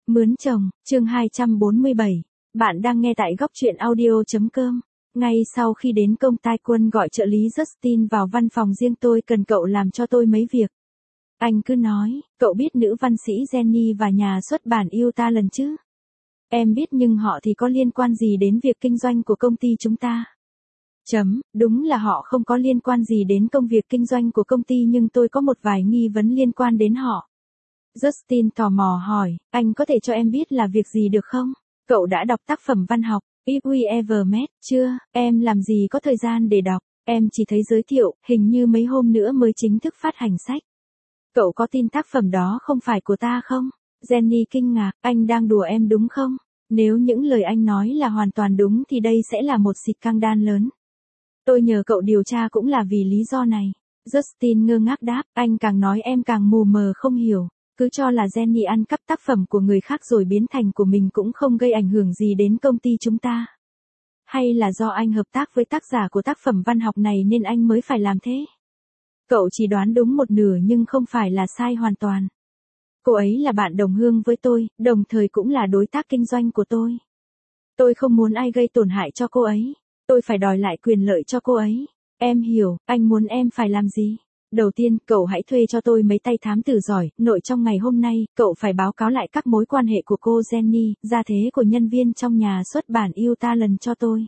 Mướn chồng, chương 247. Bạn đang nghe tại góc truyện audio.com. Ngay sau khi đến công ty Quân gọi trợ lý Justin vào văn phòng riêng, tôi cần cậu làm cho tôi mấy việc. Anh cứ nói, cậu biết nữ văn sĩ Jenny và nhà xuất bản yêu ta lần chứ? Em biết, nhưng họ thì có liên quan gì đến việc kinh doanh của công ty chúng ta? Đúng là họ không có liên quan gì đến công việc kinh doanh của công ty, nhưng tôi có một vài nghi vấn liên quan đến họ. Justin tò mò hỏi, anh có thể cho em biết là việc gì được không? Cậu đã đọc tác phẩm văn học If We Ever Met chưa? Em làm gì có thời gian để đọc, em chỉ thấy giới thiệu, hình như mấy hôm nữa mới chính thức phát hành sách. Cậu có tin tác phẩm đó không phải của ta không? Jenny kinh ngạc, anh đang đùa em đúng không? Nếu những lời anh nói là hoàn toàn đúng thì đây sẽ là một scandal lớn. Tôi nhờ cậu điều tra cũng là vì lý do này. Justin ngơ ngác đáp, anh càng nói em càng mù mờ không hiểu. Cứ cho là Jenny ăn cắp tác phẩm của người khác rồi biến thành của mình cũng không gây ảnh hưởng gì đến công ty chúng ta. Hay là do anh hợp tác với tác giả của tác phẩm văn học này nên anh mới phải làm thế? Cậu chỉ đoán đúng một nửa nhưng không phải là sai hoàn toàn. Cô ấy là bạn đồng hương với tôi, đồng thời cũng là đối tác kinh doanh của tôi. Tôi không muốn ai gây tổn hại cho cô ấy. Tôi phải đòi lại quyền lợi cho cô ấy. Em hiểu, anh muốn em phải làm gì? Đầu tiên, cậu hãy thuê cho tôi mấy tay thám tử giỏi, nội trong ngày hôm nay, cậu phải báo cáo lại các mối quan hệ của cô Jenny, gia thế của nhân viên trong nhà xuất bản yêu ta lần cho tôi.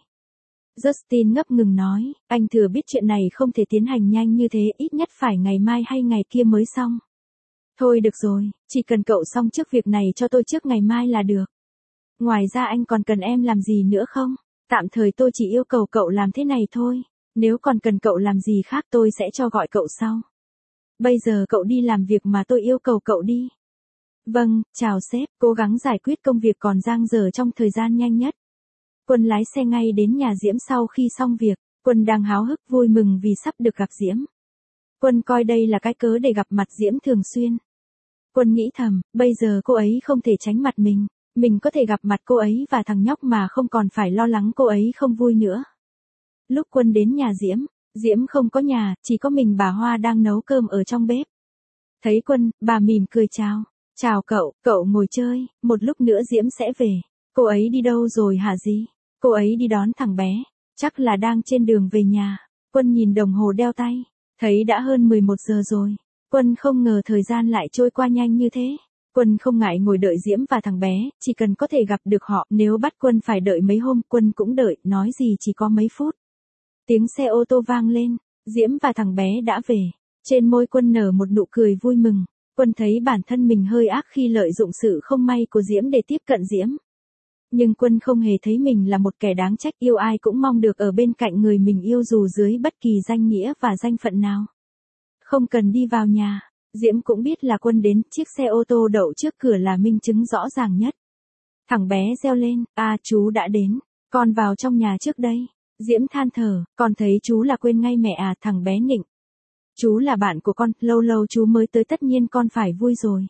Justin ngập ngừng nói, anh thừa biết chuyện này không thể tiến hành nhanh như thế, ít nhất phải ngày mai hay ngày kia mới xong. Thôi được rồi, chỉ cần cậu xong trước việc này cho tôi trước ngày mai là được. Ngoài ra anh còn cần em làm gì nữa không? Tạm thời tôi chỉ yêu cầu cậu làm thế này thôi. Nếu còn cần cậu làm gì khác tôi sẽ cho gọi cậu sau. Bây giờ cậu đi làm việc mà tôi yêu cầu cậu đi. Vâng, chào sếp, cố gắng giải quyết công việc còn dang dở trong thời gian nhanh nhất. Quân lái xe ngay đến nhà Diễm sau khi xong việc. Quân đang háo hức vui mừng vì sắp được gặp Diễm. Quân coi đây là cái cớ để gặp mặt Diễm thường xuyên. Quân nghĩ thầm, bây giờ cô ấy không thể tránh mặt mình. Mình có thể gặp mặt cô ấy và thằng nhóc mà không còn phải lo lắng cô ấy không vui nữa. Lúc Quân đến nhà Diễm, Diễm không có nhà, chỉ có mình bà Hoa đang nấu cơm ở trong bếp. Thấy Quân, bà mỉm cười chào. Chào cậu ngồi chơi, một lúc nữa Diễm sẽ về. Cô ấy đi đâu rồi hả gì? Cô ấy đi đón thằng bé, chắc là đang trên đường về nhà. Quân nhìn đồng hồ đeo tay, thấy đã hơn 11 giờ rồi. Quân không ngờ thời gian lại trôi qua nhanh như thế. Quân không ngại ngồi đợi Diễm và thằng bé, chỉ cần có thể gặp được họ, nếu bắt Quân phải đợi mấy hôm, Quân cũng đợi, nói gì chỉ có mấy phút. Tiếng xe ô tô vang lên, Diễm và thằng bé đã về. Trên môi Quân nở một nụ cười vui mừng. Quân thấy bản thân mình hơi ác khi lợi dụng sự không may của Diễm để tiếp cận Diễm. Nhưng Quân không hề thấy mình là một kẻ đáng trách, yêu ai cũng mong được ở bên cạnh người mình yêu dù dưới bất kỳ danh nghĩa và danh phận nào. Không cần đi vào nhà, Diễm cũng biết là Quân đến, chiếc xe ô tô đậu trước cửa là minh chứng rõ ràng nhất. Thằng bé reo lên, chú đã đến, con vào trong nhà trước đây. Diễm than thở, con thấy chú là quên ngay mẹ à, thằng bé nịnh. Chú là bạn của con, lâu lâu chú mới tới tất nhiên con phải vui rồi.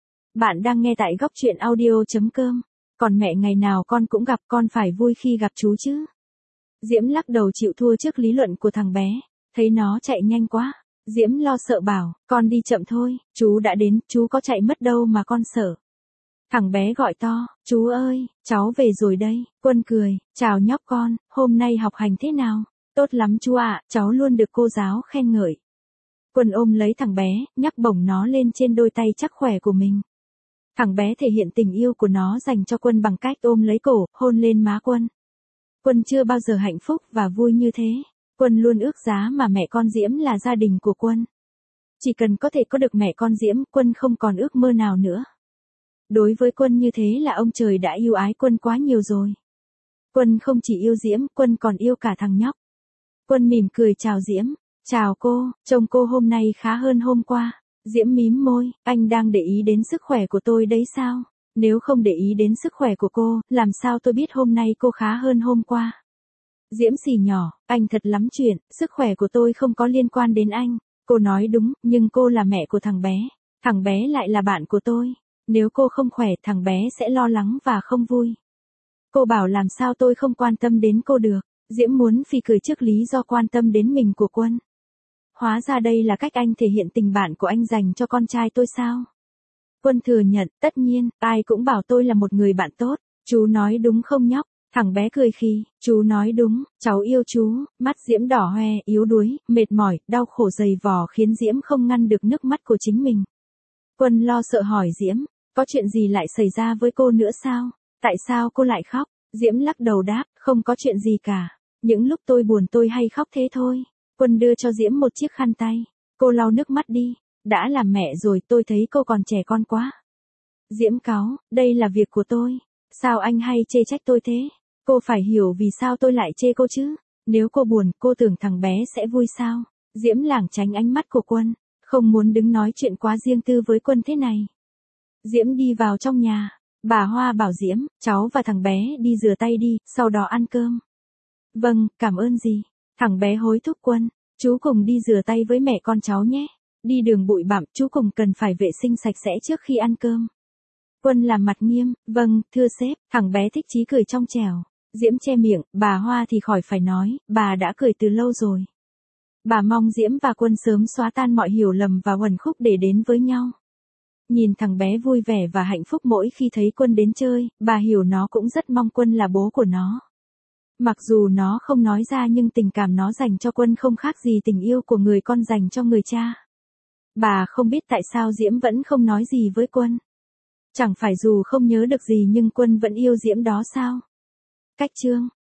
Bạn đang nghe tại góc truyện audio.com. Còn mẹ ngày nào con cũng gặp, con phải vui khi gặp chú chứ. Diễm lắc đầu chịu thua trước lý luận của thằng bé, thấy nó chạy nhanh quá. Diễm lo sợ bảo, con đi chậm thôi, chú đã đến, chú có chạy mất đâu mà con sợ. Thằng bé gọi to, chú ơi, cháu về rồi đây. Quân cười, chào nhóc con, hôm nay học hành thế nào? Tốt lắm chú ạ, cháu luôn được cô giáo khen ngợi. Quân ôm lấy thằng bé, nhắc bổng nó lên trên đôi tay chắc khỏe của mình. Thằng bé thể hiện tình yêu của nó dành cho Quân bằng cách ôm lấy cổ, hôn lên má Quân. Quân chưa bao giờ hạnh phúc và vui như thế. Quân luôn ước giá mà mẹ con Diễm là gia đình của Quân. Chỉ cần có thể có được mẹ con Diễm, Quân không còn ước mơ nào nữa. Đối với Quân như thế là ông trời đã yêu ái Quân quá nhiều rồi. Quân không chỉ yêu Diễm, Quân còn yêu cả thằng nhóc. Quân mỉm cười chào Diễm. Chào cô, trông cô hôm nay khá hơn hôm qua. Diễm mím môi, anh đang để ý đến sức khỏe của tôi đấy sao? Nếu không để ý đến sức khỏe của cô, làm sao tôi biết hôm nay cô khá hơn hôm qua? Diễm xì nhỏ, anh thật lắm chuyện, sức khỏe của tôi không có liên quan đến anh. Cô nói đúng, nhưng cô là mẹ của thằng bé. Thằng bé lại là bạn của tôi. Nếu cô không khỏe, thằng bé sẽ lo lắng và không vui. Cô bảo làm sao tôi không quan tâm đến cô được. Diễm muốn phì cười trước lý do quan tâm đến mình của Quân. Hóa ra đây là cách anh thể hiện tình bạn của anh dành cho con trai tôi sao? Quân thừa nhận, tất nhiên, ai cũng bảo tôi là một người bạn tốt. Chú nói đúng không nhóc? Thằng bé cười khi, chú nói đúng, cháu yêu chú. Mắt Diễm đỏ hoe, yếu đuối, mệt mỏi, đau khổ dày vò khiến Diễm không ngăn được nước mắt của chính mình. Quân lo sợ hỏi Diễm, có chuyện gì lại xảy ra với cô nữa sao? Tại sao cô lại khóc? Diễm lắc đầu đáp, không có chuyện gì cả. Những lúc tôi buồn tôi hay khóc thế thôi. Quân đưa cho Diễm một chiếc khăn tay. Cô lau nước mắt đi. Đã làm mẹ rồi tôi thấy cô còn trẻ con quá. Diễm cáu, đây là việc của tôi. Sao anh hay chê trách tôi thế? Cô phải hiểu vì sao tôi lại chê cô chứ. Nếu cô buồn, cô tưởng thằng bé sẽ vui sao? Diễm lảng tránh ánh mắt của Quân. Không muốn đứng nói chuyện quá riêng tư với Quân thế này. Diễm đi vào trong nhà. Bà Hoa bảo Diễm, cháu và thằng bé đi rửa tay đi, sau đó ăn cơm. Vâng, cảm ơn dì. Thằng bé hối thúc Quân, chú cùng đi rửa tay với mẹ con cháu nhé. Đi đường bụi bặm, chú cùng cần phải vệ sinh sạch sẽ trước khi ăn cơm. Quân làm mặt nghiêm, vâng, thưa sếp, thằng bé thích chí cười trong trẻo. Diễm che miệng, bà Hoa thì khỏi phải nói, bà đã cười từ lâu rồi. Bà mong Diễm và Quân sớm xóa tan mọi hiểu lầm và uẩn khúc để đến với nhau. Nhìn thằng bé vui vẻ và hạnh phúc mỗi khi thấy Quân đến chơi, bà hiểu nó cũng rất mong Quân là bố của nó. Mặc dù nó không nói ra nhưng tình cảm nó dành cho Quân không khác gì tình yêu của người con dành cho người cha. Bà không biết tại sao Diễm vẫn không nói gì với Quân. Chẳng phải dù không nhớ được gì nhưng Quân vẫn yêu Diễm đó sao? Cách chương